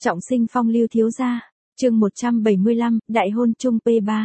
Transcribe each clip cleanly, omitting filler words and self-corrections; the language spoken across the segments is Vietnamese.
Trọng sinh phong lưu thiếu gia, chương 175, đại hôn chung P3.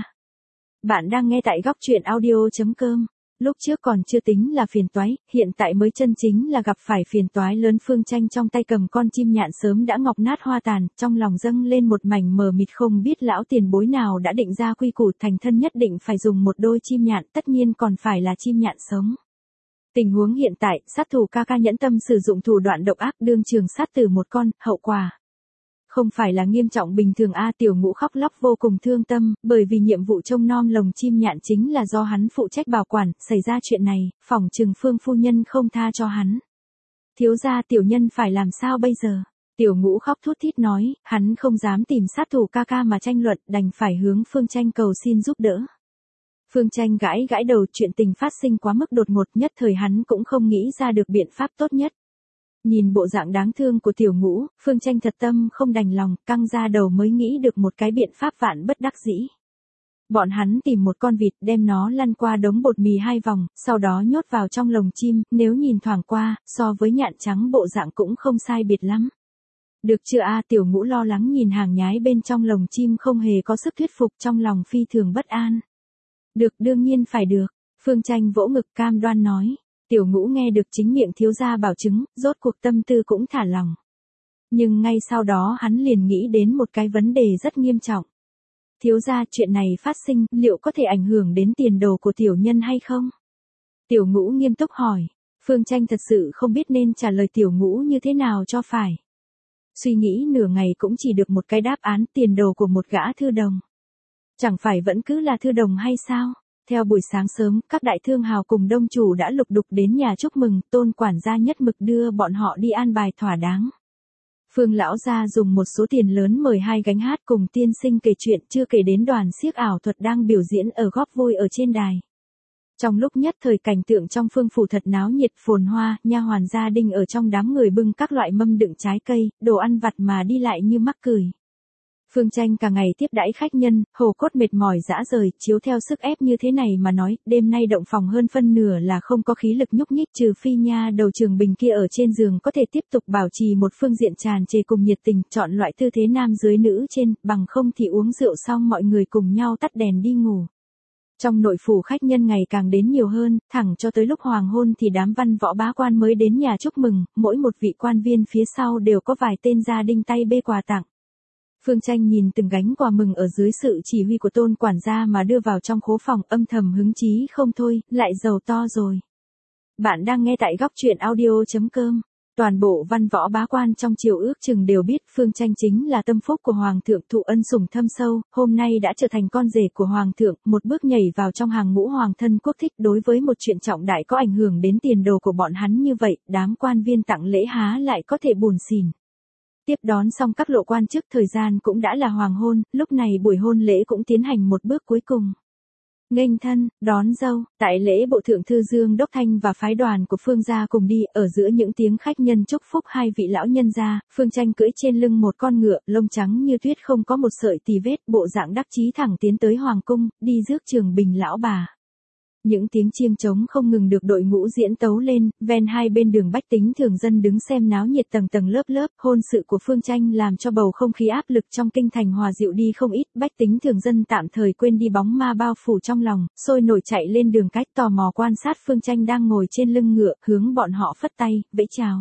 Bạn đang nghe tại góc truyện audio.com. Lúc trước còn chưa tính là phiền toái, hiện tại mới chân chính là gặp phải phiền toái lớn. Phương Tranh trong tay cầm con chim nhạn sớm đã ngọc nát hoa tàn, trong lòng dâng lên một mảnh mờ mịt, không biết lão tiền bối nào đã định ra quy củ thành thân nhất định phải dùng một đôi chim nhạn, tất nhiên còn phải là chim nhạn sống. Tình huống hiện tại, sát thủ ca ca nhẫn tâm sử dụng thủ đoạn độc ác, đương trường sát tử một con, hậu quả không phải là nghiêm trọng bình thường a. Tiểu Ngũ khóc lóc vô cùng thương tâm, bởi vì nhiệm vụ trông nom lồng chim nhạn chính là do hắn phụ trách bảo quản, xảy ra chuyện này, phỏng chừng Phương phu nhân không tha cho hắn. Thiếu gia, tiểu nhân phải làm sao bây giờ? Tiểu Ngũ khóc thút thít nói, hắn không dám tìm sát thủ ca ca mà tranh luận, đành phải hướng Phương Tranh cầu xin giúp đỡ. Phương Tranh gãi gãi đầu, chuyện tình phát sinh quá mức đột ngột, nhất thời hắn cũng không nghĩ ra được biện pháp tốt nhất. Nhìn bộ dạng đáng thương của Tiểu Ngũ, Phương Tranh thật tâm không đành lòng, căng ra đầu mới nghĩ được một cái biện pháp vạn bất đắc dĩ. Bọn hắn tìm một con vịt, đem nó lăn qua đống bột mì 2 vòng, sau đó nhốt vào trong lồng chim, nếu nhìn thoảng qua, so với nhạn trắng bộ dạng cũng không sai biệt lắm. Được chưa a? Tiểu Ngũ lo lắng nhìn hàng nhái bên trong lồng chim không hề có sức thuyết phục, trong lòng phi thường bất an. Được, đương nhiên phải được. Phương Tranh vỗ ngực cam đoan nói. Tiểu Ngũ nghe được chính miệng thiếu gia bảo chứng, rốt cuộc tâm tư cũng thả lòng. Nhưng ngay sau đó hắn liền nghĩ đến một cái vấn đề rất nghiêm trọng. Thiếu gia, chuyện này phát sinh, liệu có thể ảnh hưởng đến tiền đồ của tiểu nhân hay không? Tiểu Ngũ nghiêm túc hỏi. Phương Tranh thật sự không biết nên trả lời Tiểu Ngũ như thế nào cho phải. Suy nghĩ nửa ngày cũng chỉ được một cái đáp án: tiền đồ của một gã thư đồng. Chẳng phải vẫn cứ là thư đồng hay sao? Theo buổi sáng sớm, các đại thương hào cùng đông chủ đã lục đục đến nhà chúc mừng, Tôn quản gia nhất mực đưa bọn họ đi an bài thỏa đáng. Phương lão gia dùng một số tiền lớn mời 2 gánh hát cùng tiên sinh kể chuyện, chưa kể đến đoàn xiếc ảo thuật đang biểu diễn ở góp vui ở trên đài. Trong lúc nhất thời cảnh tượng trong Phương phủ thật náo nhiệt phồn hoa, nha hoàn gia đình ở trong đám người bưng các loại mâm đựng trái cây, đồ ăn vặt mà đi lại như mắc cười. Phương Tranh cả ngày tiếp đãi khách nhân, hồ cốt mệt mỏi rã rời, chiếu theo sức ép như thế này mà nói, đêm nay động phòng hơn phân nửa là không có khí lực nhúc nhích, trừ phi nha đầu Trường Bình kia ở trên giường có thể tiếp tục bảo trì một phương diện tràn trề cùng nhiệt tình, chọn loại tư thế nam dưới nữ trên, bằng không thì uống rượu xong mọi người cùng nhau tắt đèn đi ngủ. Trong nội phủ khách nhân ngày càng đến nhiều hơn, thẳng cho tới lúc hoàng hôn thì đám văn võ bá quan mới đến nhà chúc mừng, mỗi một vị quan viên phía sau đều có vài tên gia đình tay bê quà tặng. Phương Tranh nhìn từng gánh quà mừng ở dưới sự chỉ huy của Tôn quản gia mà đưa vào trong khố phòng, âm thầm hứng chí không thôi, lại giàu to rồi. Bạn đang nghe tại góc truyện audio.com. Toàn bộ văn võ bá quan trong triều ước chừng đều biết Phương Tranh chính là tâm phúc của Hoàng thượng, thụ ân sủng thâm sâu, hôm nay đã trở thành con rể của Hoàng thượng, một bước nhảy vào trong hàng ngũ hoàng thân quốc thích. Đối với một chuyện trọng đại có ảnh hưởng đến tiền đồ của bọn hắn như vậy, đám quan viên tặng lễ há lại có thể buồn xỉn. Tiếp đón xong các lộ quan chức, thời gian cũng đã là hoàng hôn, lúc này buổi hôn lễ cũng tiến hành một bước cuối cùng. Nghênh thân, đón dâu, tại lễ bộ thượng thư Dương Đốc Thanh và phái đoàn của Phương gia cùng đi, ở giữa những tiếng khách nhân chúc phúc 2 vị lão nhân gia, Phương Tranh cưỡi trên lưng một con ngựa, lông trắng như tuyết không có một sợi tì vết, bộ dạng đắc chí thẳng tiến tới hoàng cung, đi rước Trường Bình lão bà. Những tiếng chiêng trống không ngừng được đội ngũ diễn tấu lên, ven hai bên đường bách tính thường dân đứng xem náo nhiệt tầng tầng lớp lớp. Hôn sự của Phương Tranh làm cho bầu không khí áp lực trong kinh thành hòa dịu đi không ít, bách tính thường dân tạm thời quên đi bóng ma bao phủ trong lòng, sôi nổi chạy lên đường cách tò mò quan sát Phương Tranh đang ngồi trên lưng ngựa, hướng bọn họ phất tay, vẫy chào.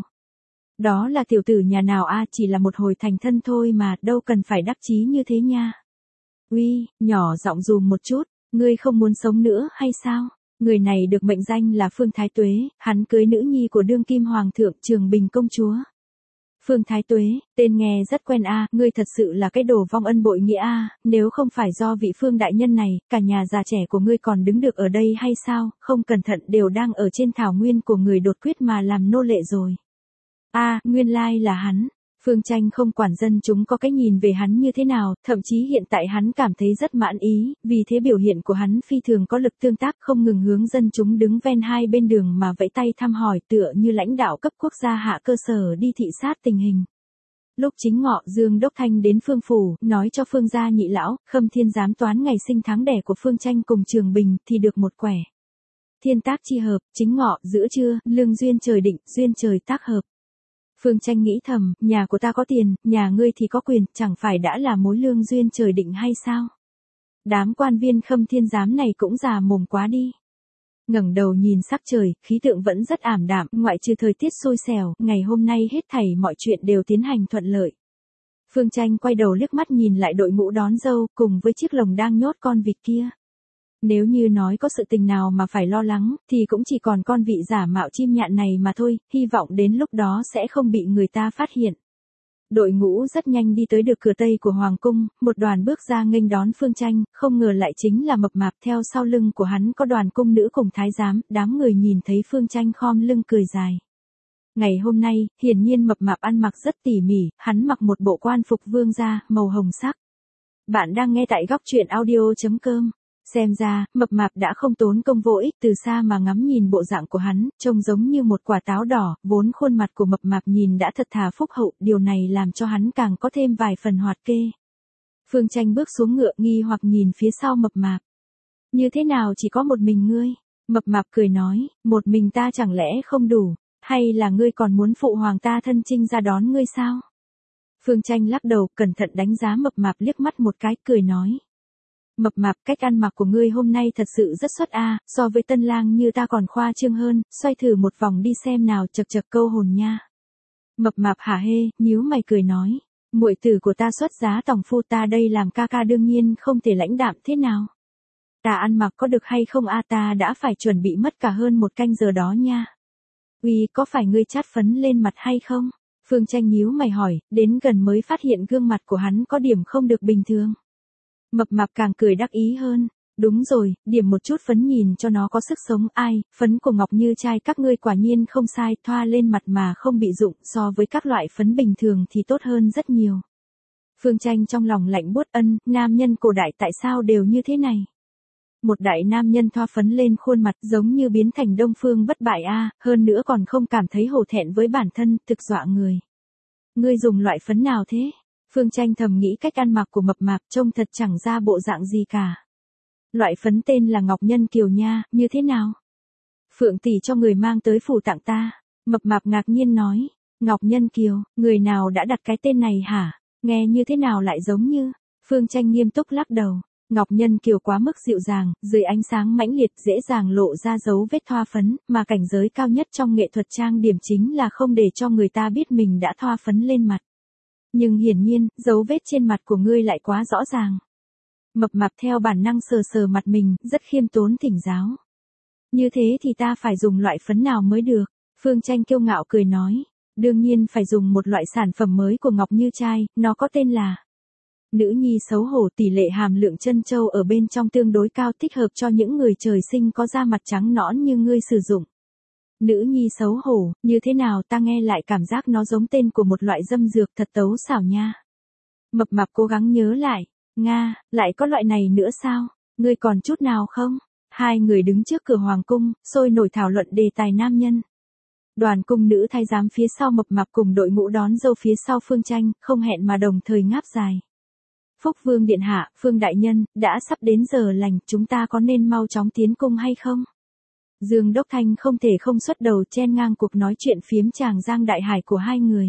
Đó là tiểu tử nhà nào a? Chỉ là một hồi thành thân thôi mà, đâu cần phải đắc chí như thế nha. Uy, nhỏ giọng dùm một chút. Ngươi không muốn sống nữa hay sao? Người này được mệnh danh là Phương Thái Tuế, hắn cưới nữ nhi của đương kim hoàng thượng Trường Bình công chúa. Phương Thái Tuế, tên nghe rất quen a, ngươi thật sự là cái đồ vong ân bội nghĩa a, nếu không phải do vị Phương đại nhân này, cả nhà già trẻ của ngươi còn đứng được ở đây hay sao, không cẩn thận đều đang ở trên thảo nguyên của người đột quyết mà làm nô lệ rồi. A, nguyên lai là hắn. Phương Tranh không quản dân chúng có cái nhìn về hắn như thế nào, thậm chí hiện tại hắn cảm thấy rất mãn ý, vì thế biểu hiện của hắn phi thường có lực tương tác, không ngừng hướng dân chúng đứng ven hai bên đường mà vẫy tay thăm hỏi, tựa như lãnh đạo cấp quốc gia hạ cơ sở đi thị sát tình hình. Lúc chính ngọ, Dương Đốc Thanh đến Phương phủ, nói cho Phương gia nhị lão, Khâm Thiên giám toán ngày sinh tháng đẻ của Phương Tranh cùng Trường Bình, thì được một quẻ. Thiên tác chi hợp, chính ngọ, giữa trưa, lương duyên trời định, duyên trời tác hợp. Phương Tranh nghĩ thầm, nhà của ta có tiền, nhà ngươi thì có quyền, chẳng phải đã là mối lương duyên trời định hay sao? Đám quan viên Khâm Thiên Giám này cũng già mồm quá đi. Ngẩng đầu nhìn sắc trời, khí tượng vẫn rất ảm đạm, ngoại trừ thời tiết xui xẻo, ngày hôm nay hết thảy mọi chuyện đều tiến hành thuận lợi. Phương Tranh quay đầu liếc mắt nhìn lại đội ngũ đón dâu, cùng với chiếc lồng đang nhốt con vịt kia. Nếu như nói có sự tình nào mà phải lo lắng, thì cũng chỉ còn con vị giả mạo chim nhạn này mà thôi, hy vọng đến lúc đó sẽ không bị người ta phát hiện. Đội ngũ rất nhanh đi tới được cửa tây của Hoàng cung, một đoàn bước ra nghênh đón Phương Tranh, không ngờ lại chính là Mập Mạp, theo sau lưng của hắn có đoàn cung nữ cùng thái giám, đám người nhìn thấy Phương Tranh khom lưng cười dài. Ngày hôm nay, hiển nhiên Mập Mạp ăn mặc rất tỉ mỉ, hắn mặc một bộ quan phục vương gia, màu hồng sắc. Bạn đang nghe tại góc truyện audio.com. Xem ra, Mập Mạp đã không tốn công vô ích, từ xa mà ngắm nhìn bộ dạng của hắn, trông giống như một quả táo đỏ, vốn khuôn mặt của Mập Mạp nhìn đã thật thà phúc hậu, điều này làm cho hắn càng có thêm vài phần hoạt kê. Phương Tranh bước xuống ngựa nghi hoặc nhìn phía sau Mập Mạp. Như thế nào chỉ có một mình ngươi? Mập Mạp cười nói, một mình ta chẳng lẽ không đủ, hay là ngươi còn muốn phụ hoàng ta thân chinh ra đón ngươi sao? Phương Tranh lắc đầu, cẩn thận đánh giá Mập Mạp liếc mắt một cái, cười nói. Mập Mạp, cách ăn mặc của ngươi hôm nay thật sự rất xuất a, so với tân lang như ta còn khoa trương hơn, xoay thử một vòng đi xem nào, chật chật câu hồn nha. Mập Mạp hả hê, nhíu mày cười nói, muội tử của ta xuất giá tòng phu, ta đây làm ca ca đương nhiên không thể lãnh đạm thế nào. Ta ăn mặc có được hay không a, ta đã phải chuẩn bị mất cả hơn một canh giờ đó nha. Uy, có phải ngươi chát phấn lên mặt hay không? Phương Tranh nhíu mày hỏi, đến gần mới phát hiện gương mặt của hắn có điểm không được bình thường. Mập Mạp càng cười đắc ý hơn. Đúng rồi, điểm một chút phấn nhìn cho nó có sức sống, ai, phấn của Ngọc Như Trai các ngươi quả nhiên không sai, thoa lên mặt mà không bị rụng, so với các loại phấn bình thường thì tốt hơn rất nhiều. Phương Tranh trong lòng lạnh buốt, nam nhân cổ đại tại sao đều như thế này? Một đại nam nhân thoa phấn lên khuôn mặt giống như biến thành Đông Phương Bất Bại a, hơn nữa còn không cảm thấy hổ thẹn với bản thân, thực dọa người. Ngươi dùng loại phấn nào thế? Phương Tranh thầm nghĩ cách ăn mặc của Mập Mạp trông thật chẳng ra bộ dạng gì cả. Loại phấn tên là Ngọc Nhân Kiều nha, như thế nào? Phượng tỷ cho người mang tới phủ tặng ta. Mập Mạp ngạc nhiên nói, Ngọc Nhân Kiều, người nào đã đặt cái tên này hả? Nghe như thế nào lại giống như? Phương Tranh nghiêm túc lắc đầu. Ngọc Nhân Kiều quá mức dịu dàng, dưới ánh sáng mãnh liệt dễ dàng lộ ra dấu vết thoa phấn, mà cảnh giới cao nhất trong nghệ thuật trang điểm chính là không để cho người ta biết mình đã thoa phấn lên mặt. Nhưng hiển nhiên, dấu vết trên mặt của ngươi lại quá rõ ràng. Mập Mạp theo bản năng sờ sờ mặt mình, rất khiêm tốn thỉnh giáo. Như thế thì ta phải dùng loại phấn nào mới được? Phương Tranh kiêu ngạo cười nói. Đương nhiên phải dùng một loại sản phẩm mới của Ngọc Như Trai, nó có tên là Nữ Nhi Xấu Hổ, tỷ lệ hàm lượng chân châu ở bên trong tương đối cao, thích hợp cho những người trời sinh có da mặt trắng nõn như ngươi sử dụng. Nữ Nhi Xấu Hổ, như thế nào, ta nghe lại cảm giác nó giống tên của một loại dâm dược, thật tấu xảo nha. Mập Mạp cố gắng nhớ lại, Nga, lại có loại này nữa sao? Ngươi còn chút nào không? Hai người đứng trước cửa hoàng cung, sôi nổi thảo luận đề tài nam nhân. Đoàn cung nữ thái giám phía sau Mập Mạp cùng đội ngũ đón dâu phía sau Phương Tranh, không hẹn mà đồng thời ngáp dài. Phúc Vương điện hạ, Phương đại nhân, đã sắp đến giờ lành, chúng ta có nên mau chóng tiến cung hay không? Dương Đốc Thanh không thể không xuất đầu chen ngang cuộc nói chuyện phiếm chàng giang đại hải của hai người.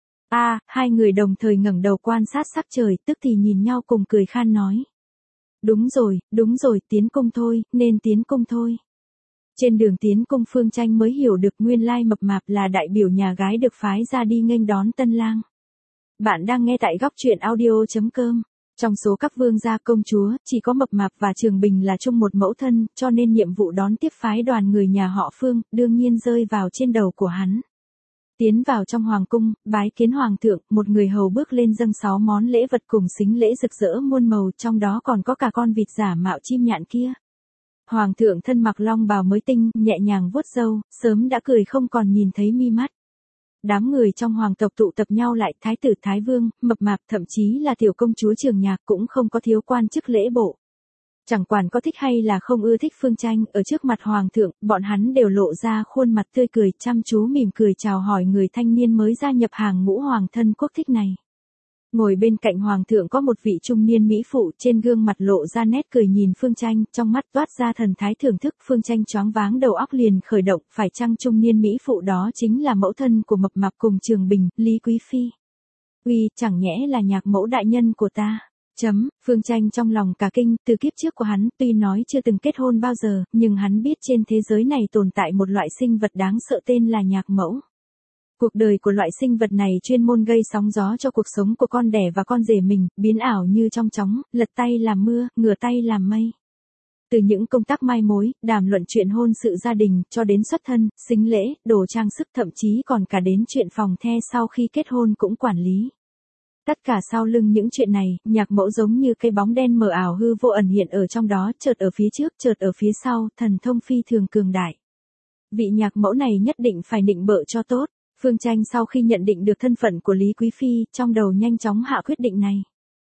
Hai người đồng thời ngẩng đầu quan sát sắc trời, tức thì nhìn nhau cùng cười khan nói. Đúng rồi, tiến cung thôi, nên tiến cung thôi. Trên đường tiến cung Phương Tranh mới hiểu được nguyên lai Mập Mạp là đại biểu nhà gái được phái ra đi nghênh đón tân lang. Bạn đang nghe tại góc truyện audio.com. Trong số các vương gia công chúa, chỉ có Mập Mạp và Trường Bình là chung một mẫu thân, cho nên nhiệm vụ đón tiếp phái đoàn người nhà họ Phương, đương nhiên rơi vào trên đầu của hắn. Tiến vào trong hoàng cung, bái kiến hoàng thượng, một người hầu bước lên dâng 6 món lễ vật cùng sính lễ rực rỡ muôn màu, trong đó còn có cả con vịt giả mạo chim nhạn kia. Hoàng thượng thân mặc long bào mới tinh, nhẹ nhàng vuốt râu, sớm đã cười không còn nhìn thấy mi mắt. Đám người trong hoàng tộc tụ tập nhau lại, thái tử Thái Vương, Mập Mạp, thậm chí là tiểu công chúa Trường Nhạc cũng không có thiếu quan chức lễ bộ. Chẳng quản có thích hay là không ưa thích Phương Tranh, ở trước mặt hoàng thượng, bọn hắn đều lộ ra khuôn mặt tươi cười, chăm chú mỉm cười chào hỏi người thanh niên mới gia nhập hàng ngũ hoàng thân quốc thích này. Ngồi bên cạnh hoàng thượng có một vị trung niên mỹ phụ, trên gương mặt lộ ra nét cười nhìn Phương Tranh, trong mắt toát ra thần thái thưởng thức. Phương Tranh choáng váng đầu óc liền khởi động, phải chăng trung niên mỹ phụ đó chính là mẫu thân của Mập Mạp cùng Trường Bình, Lý Quý Phi? Uy, chẳng nhẽ là nhạc mẫu đại nhân của ta? Phương Tranh trong lòng cả kinh, từ kiếp trước của hắn, tuy nói chưa từng kết hôn bao giờ, nhưng hắn biết trên thế giới này tồn tại một loại sinh vật đáng sợ tên là nhạc mẫu. Cuộc đời của loại sinh vật này chuyên môn gây sóng gió cho cuộc sống của con đẻ và con rể mình, biến ảo như trong chóng, lật tay làm mưa, ngửa tay làm mây. Từ những công tác mai mối, đàm luận chuyện hôn sự gia đình, cho đến xuất thân, sính lễ, đồ trang sức, thậm chí còn cả đến chuyện phòng the sau khi kết hôn cũng quản lý. Tất cả sau lưng những chuyện này, nhạc mẫu giống như cái bóng đen mờ ảo hư vô ẩn hiện ở trong đó, chợt ở phía trước, chợt ở phía sau, thần thông phi thường cường đại. Vị nhạc mẫu này nhất định phải nịnh bợ cho tốt. Phương Tranh sau khi nhận định được thân phận của Lý Quý Phi, trong đầu nhanh chóng hạ quyết định này.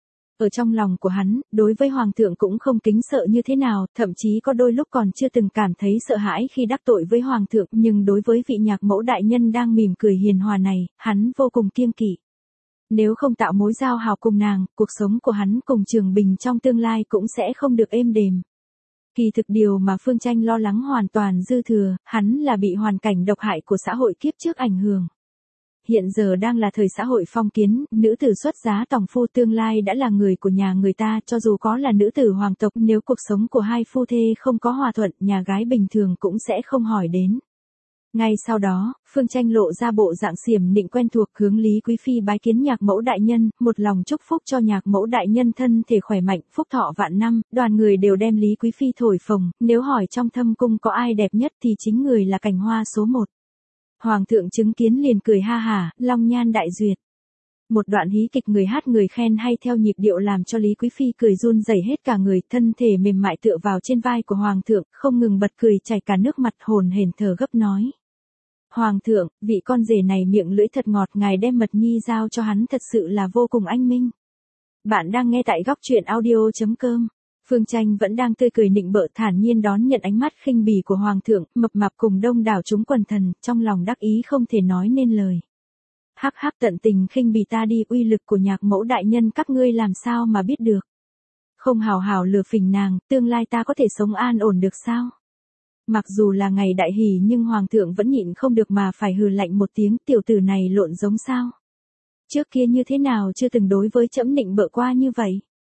Ở trong lòng của hắn, đối với Hoàng thượng cũng không kính sợ như thế nào, thậm chí có đôi lúc còn chưa từng cảm thấy sợ hãi khi đắc tội với Hoàng thượng, nhưng đối với vị nhạc mẫu đại nhân đang mỉm cười hiền hòa này, hắn vô cùng kiêng kỵ. Nếu không tạo mối giao hảo cùng nàng, cuộc sống của hắn cùng Trường Bình trong tương lai cũng sẽ không được êm đềm. Kỳ thực điều mà Phương Tranh lo lắng hoàn toàn dư thừa, hắn là bị hoàn cảnh độc hại của xã hội kiếp trước ảnh hưởng. Hiện giờ đang là thời xã hội phong kiến, nữ tử xuất giá tòng phu tương lai đã là người của nhà người ta, cho dù có là nữ tử hoàng tộc, nếu cuộc sống của hai phu thê không có hòa thuận, nhà gái bình thường cũng sẽ không hỏi đến. Ngay sau đó, Phương Tranh lộ ra bộ dạng xiểm nịnh quen thuộc, hướng Lý Quý Phi bái kiến nhạc mẫu đại nhân, một lòng chúc phúc cho nhạc mẫu đại nhân thân thể khỏe mạnh, phúc thọ vạn năm. Đoàn người đều đem Lý Quý Phi thổi phồng, nếu hỏi trong thâm cung có ai đẹp nhất thì chính người là cành hoa số 1. Hoàng thượng chứng kiến liền cười ha hả, long nhan đại duyệt. Một đoạn hí kịch người hát người khen hay theo nhịp điệu làm cho Lý Quý Phi cười run rẩy hết cả người, thân thể mềm mại tựa vào trên vai của Hoàng thượng, không ngừng bật cười chảy cả nước mặt, hồn hển thở gấp nói. Hoàng thượng, vị con rể này miệng lưỡi thật ngọt, ngài đem mật nhi giao cho hắn thật sự là vô cùng anh minh. Bạn đang nghe tại góc truyện audio.com. Phương Tranh vẫn đang tươi cười nịnh bợ, thản nhiên đón nhận ánh mắt khinh bỉ của Hoàng thượng, Mập Mạp cùng đông đảo chúng quần thần, trong lòng đắc ý không thể nói nên lời. Hắc hắc, tận tình khinh bỉ ta đi, uy lực của nhạc mẫu đại nhân các ngươi làm sao mà biết được. Không hào hào lừa phỉnh nàng, tương lai ta có thể sống an ổn được sao? Mặc dù là ngày đại hỷ nhưng Hoàng thượng vẫn nhịn không được mà phải hừ lạnh một tiếng, tiểu tử này lộn giống sao? Trước kia như thế nào chưa từng đối với trẫm nịnh bợ qua như vậy?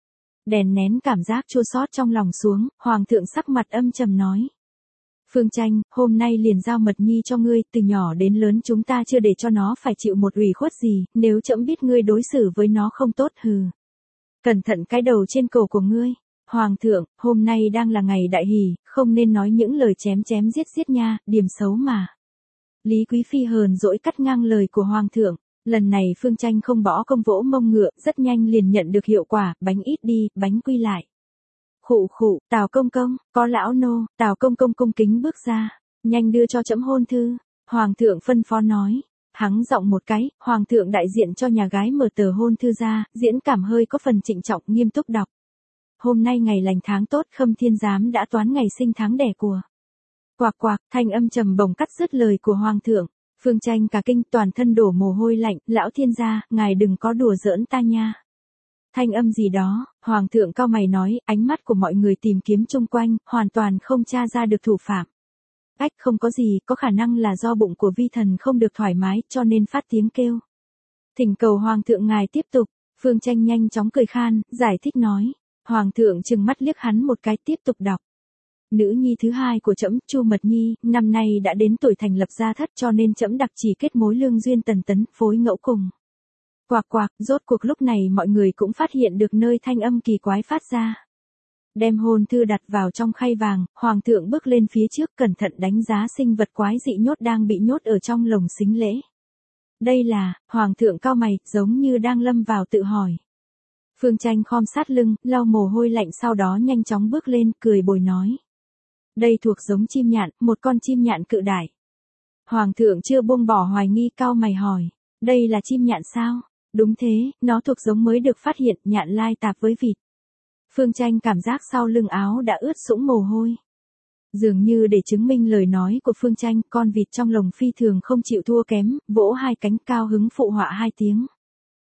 Đèn nén cảm giác chua xót trong lòng xuống, Hoàng thượng sắc mặt âm trầm nói. Phương Tranh, hôm nay liền giao mật nhi cho ngươi, từ nhỏ đến lớn chúng ta chưa để cho nó phải chịu một ủy khuất gì, nếu trẫm biết ngươi đối xử với nó không tốt hừ. Cẩn thận cái đầu trên cổ của ngươi. Hoàng thượng, hôm nay đang là ngày đại hỷ, không nên nói những lời chém chém giết giết nha, điểm xấu mà. Lý Quý Phi hờn dỗi cắt ngang lời của Hoàng thượng. Lần này Phương Tranh không bỏ công vỗ mông ngựa, rất nhanh liền nhận được hiệu quả, bánh ít đi, bánh quy lại. Khụ khụ, Tào công công, có lão nô. Tào công công cung kính bước ra, nhanh đưa cho trẫm hôn thư. Hoàng thượng phân phó nói. Hắng giọng một cái, Hoàng thượng đại diện cho nhà gái mở tờ hôn thư ra, diễn cảm hơi có phần trịnh trọng nghiêm túc đọc. Hôm nay ngày lành tháng tốt, Khâm Thiên Giám đã toán ngày sinh tháng đẻ của. Quạc quạc, thanh âm trầm bổng cắt dứt lời của Hoàng thượng. Phương Tranh cả kinh, toàn thân đổ mồ hôi lạnh, lão thiên gia, ngài đừng có đùa giỡn ta nha. Thanh âm gì đó, Hoàng thượng cau mày nói, ánh mắt của mọi người tìm kiếm chung quanh, hoàn toàn không tra ra được thủ phạm. Ách, không có gì, có khả năng là do bụng của vi thần không được thoải mái, cho nên phát tiếng kêu. Thỉnh cầu Hoàng thượng ngài tiếp tục. Phương Tranh nhanh chóng cười khan, giải thích nói. Hoàng thượng trừng mắt liếc hắn một cái, tiếp tục đọc. Nữ nhi thứ hai của trẫm, Chu Mật Nhi, năm nay đã đến tuổi thành lập gia thất, cho nên trẫm đặc chỉ kết mối lương duyên tần tấn, phối ngẫu cùng. Quạc quạc, rốt cuộc lúc này mọi người cũng phát hiện được nơi thanh âm kỳ quái phát ra. Đem hôn thư đặt vào trong khay vàng, Hoàng thượng bước lên phía trước cẩn thận đánh giá sinh vật quái dị nhốt đang bị nhốt ở trong lồng sính lễ. Đây là, Hoàng thượng cau mày, giống như đang lâm vào tự hỏi. Phương Tranh khom sát lưng, lau mồ hôi lạnh, sau đó nhanh chóng bước lên, cười bồi nói. Đây thuộc giống chim nhạn, một con chim nhạn cự đại. Hoàng thượng chưa buông bỏ hoài nghi, cau mày hỏi. Đây là chim nhạn sao? Đúng thế, nó thuộc giống mới được phát hiện, nhạn lai tạp với vịt. Phương Tranh cảm giác sau lưng áo đã ướt sũng mồ hôi. Dường như để chứng minh lời nói của Phương Tranh, con vịt trong lồng phi thường không chịu thua kém, vỗ hai cánh cao hứng phụ họa hai tiếng.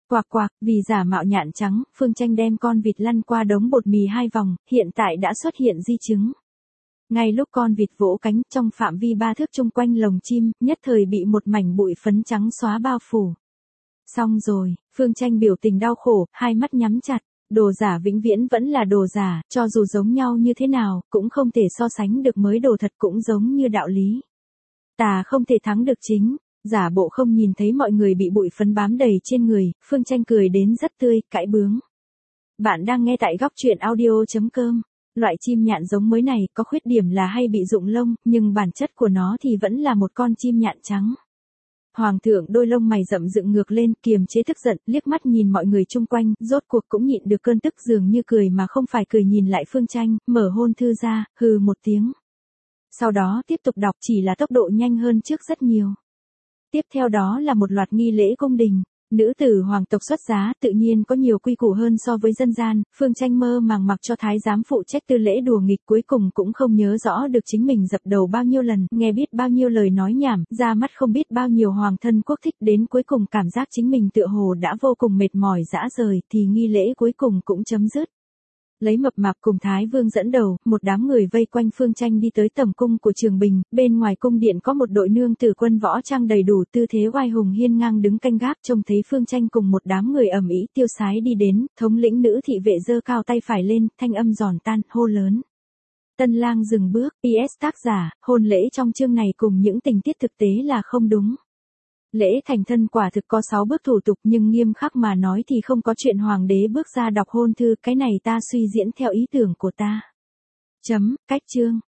Quạc quạc, vì giả mạo nhạn trắng, Phương Tranh đem con vịt lăn qua đống bột mì 2 vòng, hiện tại đã xuất hiện di chứng. Ngay lúc con vịt vỗ cánh, trong phạm vi 3 thước chung quanh lồng chim, nhất thời bị một mảnh bụi phấn trắng xóa bao phủ. Xong rồi, Phương Tranh biểu tình đau khổ, hai mắt nhắm chặt. Đồ giả vĩnh viễn vẫn là đồ giả, cho dù giống nhau như thế nào, cũng không thể so sánh được mới đồ thật, cũng giống như đạo lý. Tà không thể thắng được chính, giả bộ không nhìn thấy mọi người bị bụi phấn bám đầy trên người, Phương Tranh cười đến rất tươi, cãi bướng. Bạn đang nghe tại góc truyện audio.com. Loại chim nhạn giống mới này có khuyết điểm là hay bị rụng lông, nhưng bản chất của nó thì vẫn là một con chim nhạn trắng. Hoàng thượng đôi lông mày rậm dựng ngược lên, kiềm chế tức giận, liếc mắt nhìn mọi người chung quanh, rốt cuộc cũng nhịn được cơn tức, dường như cười mà không phải cười, nhìn lại Phương Tranh, mở hôn thư ra, hừ một tiếng. Sau đó tiếp tục đọc, chỉ là tốc độ nhanh hơn trước rất nhiều. Tiếp theo đó là một loạt nghi lễ cung đình. Nữ tử hoàng tộc xuất giá tự nhiên có nhiều quy củ hơn so với dân gian, Phương Tranh mơ màng mặc cho thái giám phụ trách tư lễ đùa nghịch, cuối cùng cũng không nhớ rõ được chính mình dập đầu bao nhiêu lần, nghe biết bao nhiêu lời nói nhảm, ra mắt không biết bao nhiêu hoàng thân quốc thích, đến cuối cùng cảm giác chính mình tựa hồ đã vô cùng mệt mỏi rã rời, thì nghi lễ cuối cùng cũng chấm dứt. Lấy Mập Mạp cùng Thái Vương dẫn đầu, một đám người vây quanh Phương Tranh đi tới tầm cung của Trường Bình, bên ngoài cung điện có một đội nương tử quân võ trang đầy đủ, tư thế oai hùng hiên ngang đứng canh gác, trông thấy Phương Tranh cùng một đám người ầm ĩ tiêu sái đi đến, thống lĩnh nữ thị vệ giơ cao tay phải lên, thanh âm giòn tan, hô lớn. Tân lang dừng bước, PS tác giả, hôn lễ trong chương này cùng những tình tiết thực tế là không đúng. Lễ thành thân quả thực có 6 bước thủ tục, nhưng nghiêm khắc mà nói thì không có chuyện hoàng đế bước ra đọc hôn thư, cái này ta suy diễn theo ý tưởng của ta. Cách chương.